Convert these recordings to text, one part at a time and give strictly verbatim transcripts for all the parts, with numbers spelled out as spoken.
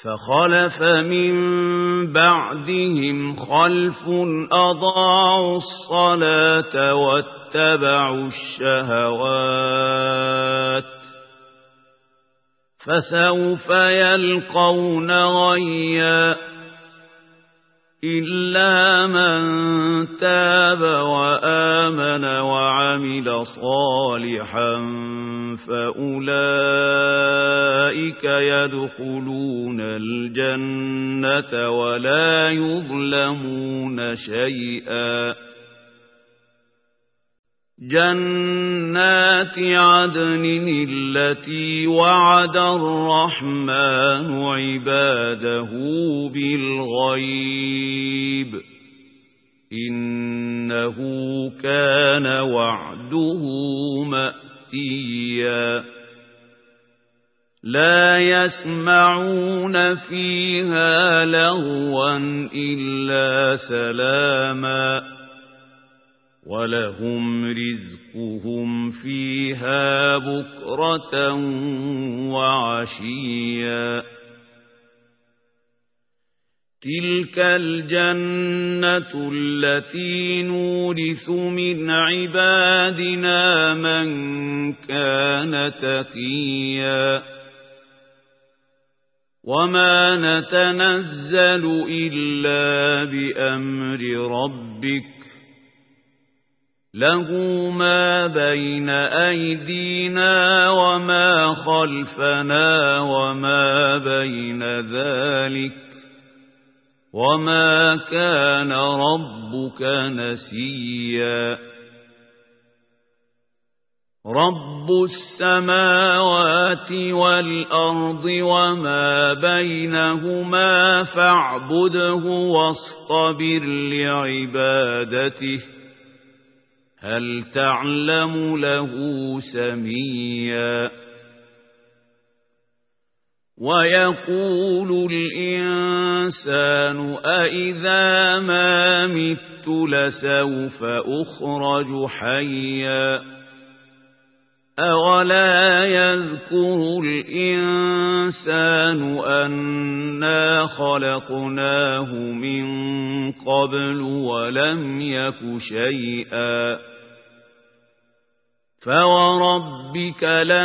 فخلف من بعدهم خلف أضاعوا الصلاة واتبعوا الشهوات فسوف يلقون غيا إلا من تاب وآمن وعمل صالحا فأولئك يدخلون الجنة ولا يظلمون شيئا جنات عدن التي وعد الرحمن عباده بالغيب إنه كان وعده مأتيا لا يسمعون فيها لغوا إلا سلاما ولهم رزقهم فيها بكرة وعشيا تلك الجنة التي نورث من عبادنا من كان تقيا وما نتنزل إلا بأمر ربك له ما بين أيدينا وما خلفنا وما بين ذلك وما كان ربك نسيا رب السماوات والأرض وما بينهما فاعبده واصطبر لعبادته هل تعلم له سميا ويقول الإنسان أإذا ما مت لسوف أخرج حيا أولا يذكر الإنسان أنا خلقناه من قبل ولم يك شيئا فوربك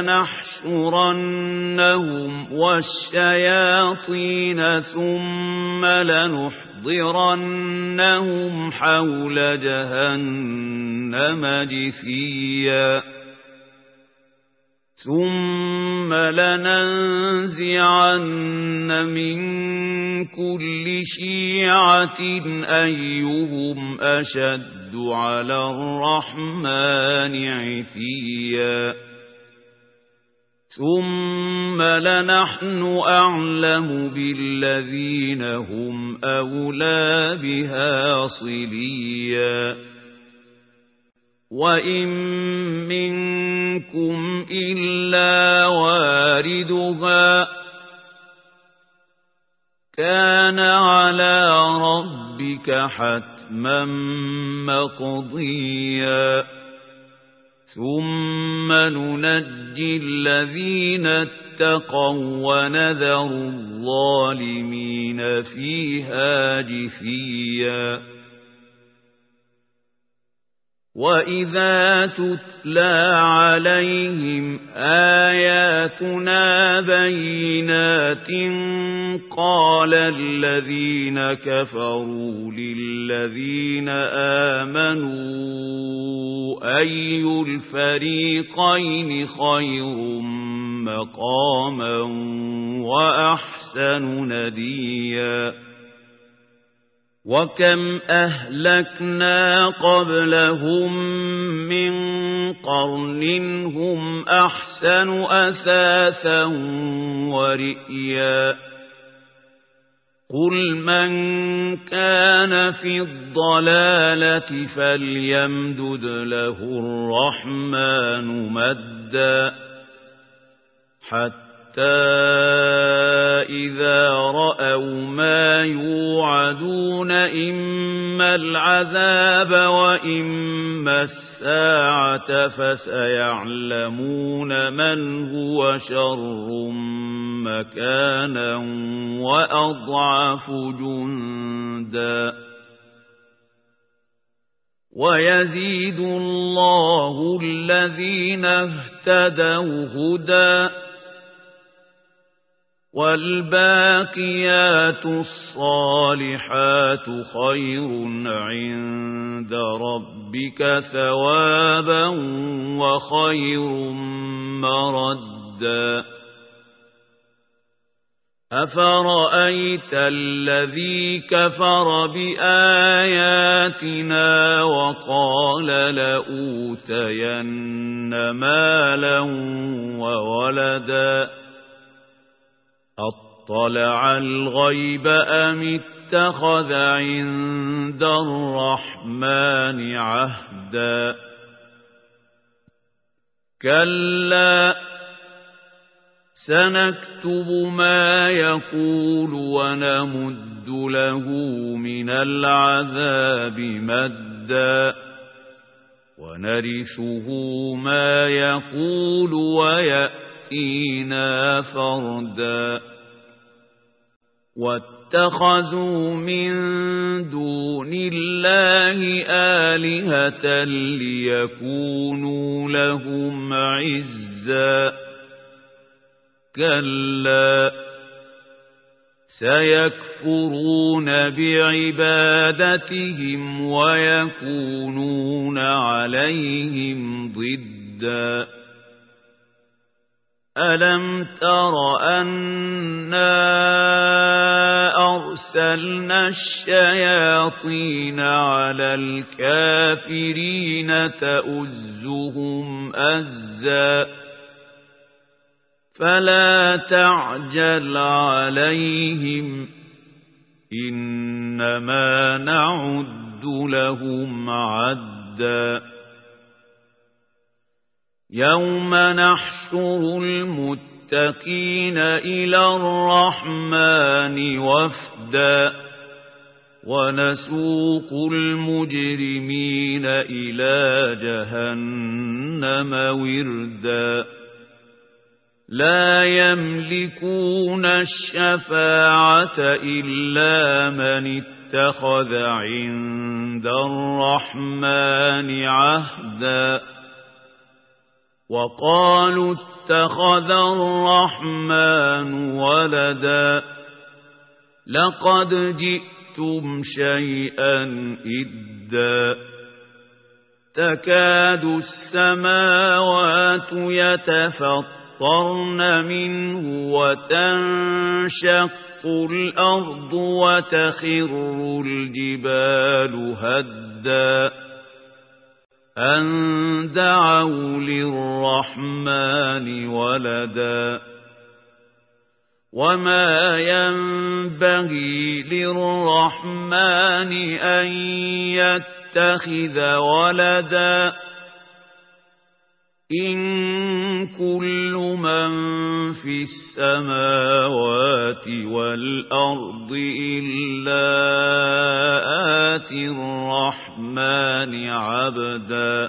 لنحشرنهم والشياطين ثم لنحضرنهم حول جهنم جثيا ثم لننزعن من كل شيعة أيهم أشد على الرحمن عتيا ثم لنحن أعلم بالذين هم أولى بها صليا وإن منكم إلا واردها كان على ربك حتما مقضيا ثم ننجي الذين اتقوا ونذر الظالمين فيها جثيا وإذا تتلى عليهم آياتنا بينات قال الذين كفروا للذين آمنوا أي الفريقين خير مقاما وأحسن نديا وكم أهلكنا قبلهم من قرن هم أحسن أثاثا ورئيا قل من كان في الضلالة فليمدد له الرحمن مدا حتى حتى إذا رأوا ما يوعدون إما العذاب وإما أما الساعة فسيعلمون من هو شر مكانا وأضعف جندا ويزيد الله الذين اهتدوا هدى والباقيات الصالحات خير عند ربك ثوابا وخير مردا أفرأيت الذي كفر بآياتنا وقال لأوتين مالا وولدا أطلع الغيب أم اتخذ عند الرحمن عهدا كلا سنكتب ما يقول ونمد له من العذاب مدا ونرثه ما يقول ويأتينا فردا واتخذوا من دون الله آلهة ليكونوا لهم عزا كلا سيكفرون بعبادتهم ويكونون عليهم ضدا ألم تر أنا أرسلنا الشياطين على الكافرين تؤزهم أزا فلا تعجل عليهم إنما نعد لهم عدا يوم نحشر المتقين إلى الرحمن وفدا ونسوق المجرمين إلى جهنم وردا لا يملكون الشفاعة إلا من اتخذ عند الرحمن عهدا وقالوا اتخذ الرحمن ولدا لقد جئتم شيئا إدا تكاد السماوات يتفطرن منه وتنشق الأرض وتخر الجبال هدا أن دعوا للرحمن ولدا وما ينبغي للرحمن أن يتخذ ولدا إن كل من في السماوات والأرض إلا آتي الرحمن عبدا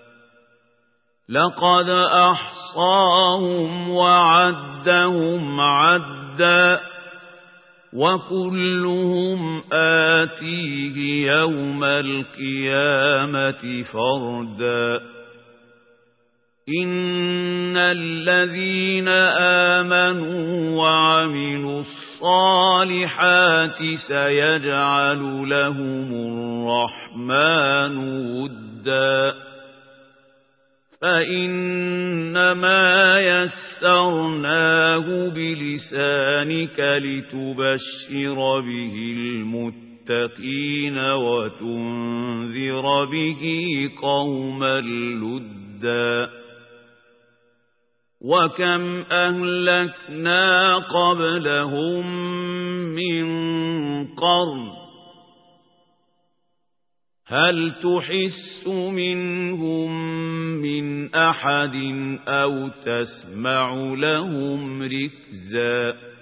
لقد أحصاهم وعدهم عدا وكلهم آتيه يوم القيامة فردا إن الذين آمنوا وعملوا الصالحات سيجعل لهم الرحمن ودا فإنما يسرناه بلسانك لتبشر به المتقين وتنذر به قوما لدا وكم أهلكنا قبلهم من قرن هل تحس منهم من أحد أو تسمع لهم ركزا